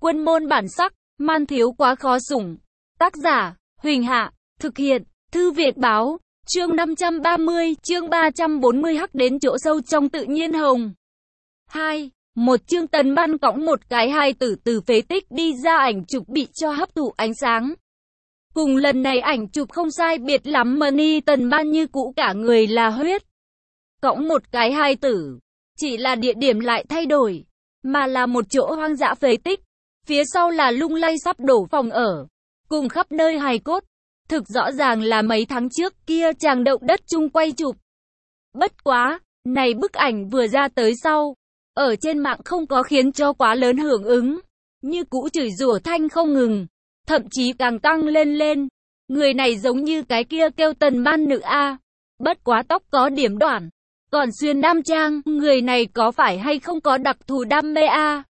Quân môn bản sắc, man thiếu quá khó sủng. Tác giả, Huỳnh Hạ, thực hiện, Thư viện báo, chương 530, chương 340 hắc đến chỗ sâu trong tự nhiên hồng. 2. Một chương Tần Ban cõng một cái hài tử từ phế tích đi ra, ảnh chụp bị cho hấp thụ ánh sáng. Cùng lần này ảnh chụp không sai biệt lắm, Mani Tần Ban như cũ cả người là huyết. Cõng một cái hài tử, chỉ là địa điểm lại thay đổi, mà là một chỗ hoang dã phế tích. Phía sau là lung lay sắp đổ phòng ở, cùng khắp nơi hài cốt. Thực rõ ràng là mấy tháng trước kia chàng động đất chung quay chụp. Bất quá, này bức ảnh vừa ra tới sau, ở trên mạng không có khiến cho quá lớn hưởng ứng, như cũ chửi rủa thanh không ngừng, thậm chí càng tăng lên. Người này giống như cái kia kêu Tần Ban nữ a, bất quá tóc có điểm đoạn, còn xuyên nam trang, người này có phải hay không có đặc thù đam mê a?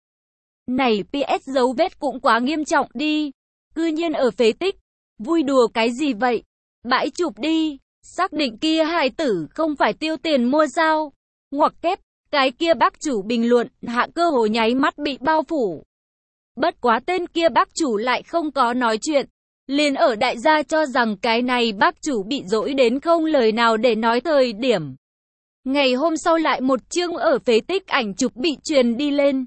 Này PS dấu vết cũng quá nghiêm trọng đi, cư nhiên ở phế tích, vui đùa cái gì vậy? Bãi chụp đi, xác định kia hài tử không phải tiêu tiền mua sao? Ngoặc kép, cái kia bác chủ bình luận hạ cơ hồ nháy mắt bị bao phủ. Bất quá tên kia bác chủ lại không có nói chuyện, liền ở đại gia cho rằng cái này bác chủ bị dỗi đến không lời nào để nói thời điểm. Ngày hôm sau lại một chương ở phế tích ảnh chụp bị truyền đi lên.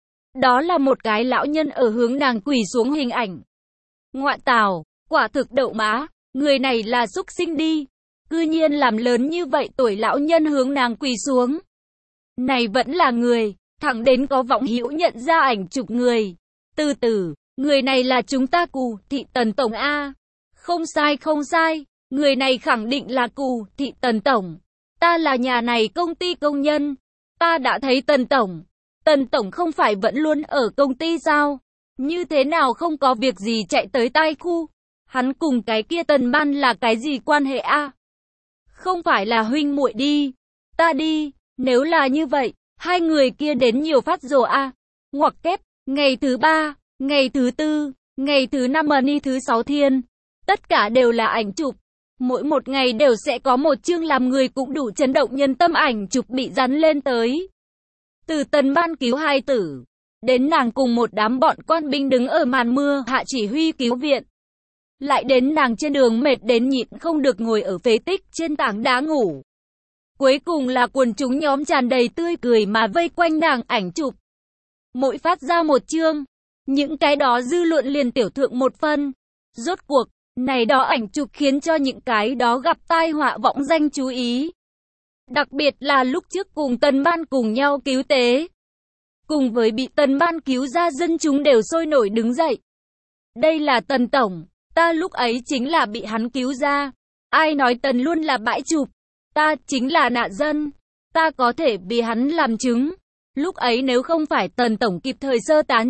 Đó là một cái lão nhân ở hướng nàng quỳ xuống hình ảnh. Ngoại tào, quả thực đậu má, người này là súc sinh đi. Cư nhiên làm lớn như vậy tuổi lão nhân hướng nàng quỳ xuống. Này vẫn là người, thẳng đến có vọng hữu nhận ra ảnh chụp người. Từ từ, người này là chúng ta Cù Thị Tần Tổng A. Không sai, người này khẳng định là Cù Thị Tần Tổng. Ta là nhà này công ty công nhân. Ta đã thấy Tần Tổng. Tần Tổng không phải vẫn luôn ở công ty sao? Như thế nào không có việc gì chạy tới tai khu? Hắn cùng cái kia Tần Ban là cái gì quan hệ a? Không phải là huynh muội đi. Ta đi, nếu là như vậy, hai người kia đến nhiều phát rồi a. Ngoặc kép, ngày thứ 3, ngày thứ 4, ngày thứ 5 Mani thứ 6 thiên. Tất cả đều là ảnh chụp. Mỗi một ngày đều sẽ có một chương làm người cũng đủ chấn động nhân tâm ảnh chụp bị dán lên tới. Từ Tần Ban cứu hài tử, đến nàng cùng một đám bọn quan binh đứng ở màn mưa hạ chỉ huy cứu viện. Lại đến nàng trên đường mệt đến nhịn không được ngồi ở phế tích trên tảng đá ngủ. Cuối cùng là quần chúng nhóm tràn đầy tươi cười mà vây quanh nàng ảnh chụp. Mỗi phát ra một chương, những cái đó dư luận liền tiểu thượng một phân. Rốt cuộc, này đó ảnh chụp khiến cho những cái đó gặp tai họa vọng danh chú ý. Đặc biệt là lúc trước cùng Tần Ban cùng nhau cứu tế. Cùng với bị Tần Ban cứu ra, dân chúng đều sôi nổi đứng dậy. Đây là Tần Tổng, ta lúc ấy chính là bị hắn cứu ra. Ai nói Tần luôn là bãi chụp, ta chính là nạn dân. Ta có thể vì hắn làm chứng. Lúc ấy nếu không phải Tần Tổng kịp thời sơ tán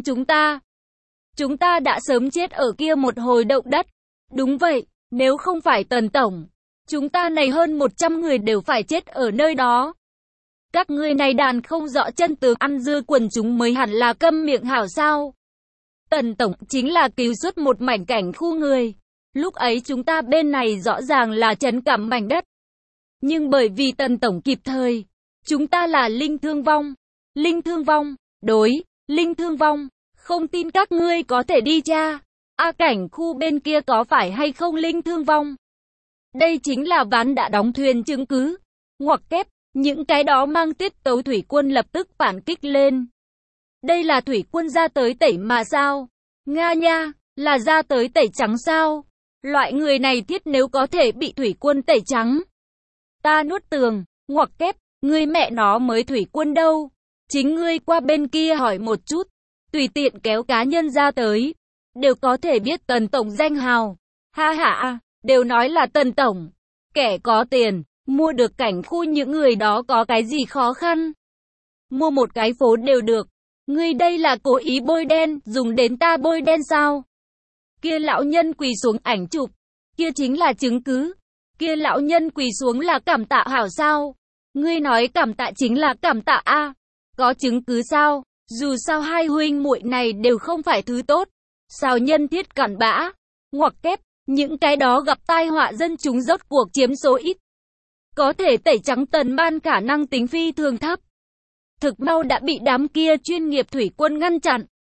chúng ta đã sớm chết ở kia một hồi động đất. Đúng vậy, nếu không phải Tần Tổng, chúng ta này hơn 100 người đều phải chết ở nơi đó. Các ngươi này đàn không rõ chân tướng ăn dưa quần chúng mới hẳn là câm miệng hảo sao. Tần Tổng chính là cứu xuất một mảnh cảnh khu người. Lúc ấy chúng ta bên này rõ ràng là trấn cảm mảnh đất. Nhưng bởi vì Tần Tổng kịp thời, chúng ta là linh thương vong. Linh thương vong, đối, linh thương vong. Không tin các ngươi có thể đi tra. Cảnh khu bên kia có phải hay không linh thương vong? Đây chính là ván đã đóng thuyền chứng cứ. Ngoặc kép, những cái đó mang tiết tấu thủy quân lập tức phản kích lên. Đây là thủy quân ra tới tẩy mà sao? Nga nha, là ra tới tẩy trắng sao? Loại người này thiết nếu có thể bị thủy quân tẩy trắng. Ta nuốt tường, ngoặc kép, ngươi mẹ nó mới thủy quân đâu? Chính ngươi qua bên kia hỏi một chút, tùy tiện kéo cá nhân ra tới, đều có thể biết Tần Tổng danh hào. Ha ha, đều nói là Tần Tổng, kẻ có tiền, mua được cảnh khu những người đó có cái gì khó khăn. Mua một cái phố đều được. Ngươi đây là cố ý bôi đen, dùng đến ta bôi đen sao? Kia lão nhân quỳ xuống ảnh chụp, kia chính là chứng cứ. Kia lão nhân quỳ xuống là cảm tạ hảo sao? Ngươi nói cảm tạ chính là cảm tạ a, có chứng cứ sao? Dù sao hai huynh muội này đều không phải thứ tốt, sao nhân thiết cặn bã? Ngoặc kép, những cái đó gặp tai họa dân chúng rốt cuộc chiếm số ít. Có thể tẩy trắng Tần Ban khả năng tính phi thường thấp. Thực mau đã bị đám kia chuyên nghiệp thủy quân ngăn chặn.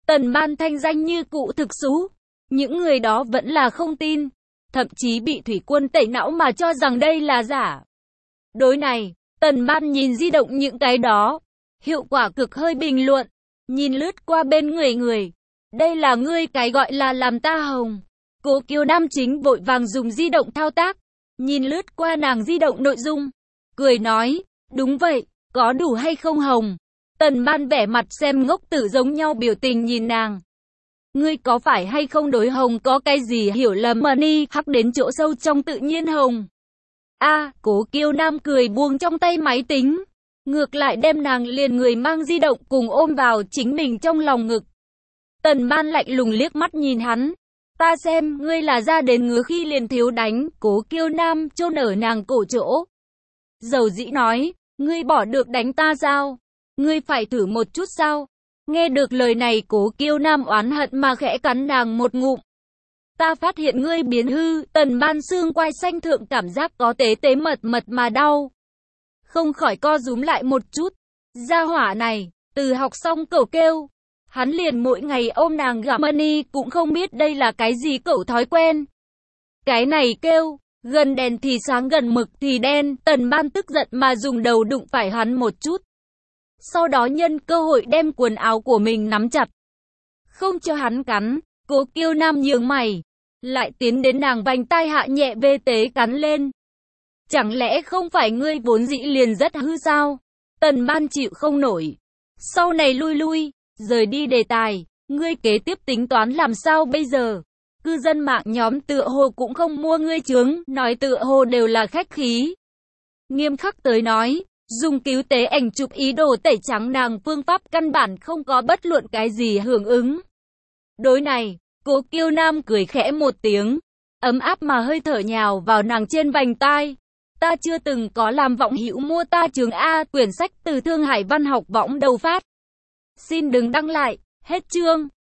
Tần Ban thanh danh như cụ thực xú. Những người đó vẫn là không tin. Thậm chí bị thủy quân tẩy não mà cho rằng đây là giả. Đối này, Tần Ban nhìn di động những cái đó. Hiệu quả cực hơi bình luận. Nhìn lướt qua bên người. Đây là ngươi cái gọi là làm ta hồng. Cố Kiều Nam chính vội vàng dùng di động thao tác. Nhìn lướt qua nàng di động nội dung. Cười nói, đúng vậy, có đủ hay không hồng? Tần Ban vẻ mặt xem ngốc tử giống nhau biểu tình nhìn nàng. Ngươi có phải hay không đối hồng có cái gì hiểu lầm mà ni hắc đến chỗ sâu trong tự nhiên hồng? Cố Kiều Nam cười buông trong tay máy tính. Ngược lại đem nàng liền người mang di động cùng ôm vào chính mình trong lòng ngực. Tần Ban lạnh lùng liếc mắt nhìn hắn. Ta xem, ngươi là ra đến ngứa khi liền thiếu đánh, Cố Kiều Nam chôn ở nàng cổ chỗ. Dầu dĩ nói, ngươi bỏ được đánh ta sao? Ngươi phải thử một chút sao? Nghe được lời này Cố Kiều Nam oán hận mà khẽ cắn nàng một ngụm. Ta phát hiện ngươi biến hư, Tần Ban xương quai xanh thượng cảm giác có tế tế mật mà đau. Không khỏi co rúm lại một chút. Gia hỏa này, từ học xong cẩu kêu. Hắn liền mỗi ngày ôm nàng gặm mani cũng không biết đây là cái gì cẩu thói quen. Cái này kêu, gần đèn thì sáng gần mực thì đen, Tần Ban tức giận mà dùng đầu đụng phải hắn một chút. Sau đó nhân cơ hội đem quần áo của mình nắm chặt. Không cho hắn cắn, Cố Kiều Nam nhướng mày. Lại tiến đến nàng vành tai hạ nhẹ vê tế cắn lên. Chẳng lẽ không phải ngươi vốn dĩ liền rất hư sao? Tần Ban chịu không nổi. Sau này lui, rời đi đề tài. Ngươi kế tiếp tính toán làm sao bây giờ? Cư dân mạng nhóm tựa hồ cũng không mua ngươi chướng, nói tựa hồ đều là khách khí. Nghiêm khắc tới nói, dùng cứu tế ảnh chụp ý đồ tẩy trắng nàng phương pháp căn bản không có bất luận cái gì hưởng ứng. Đối này, Cố Kiều Nam cười khẽ một tiếng, ấm áp mà hơi thở nhào vào nàng trên vành tai. Ta chưa từng có làm vọng hữu mua ta trường A, quyển sách từ Thương Hải Văn học võng đầu phát. Xin đừng đăng lại, hết chương.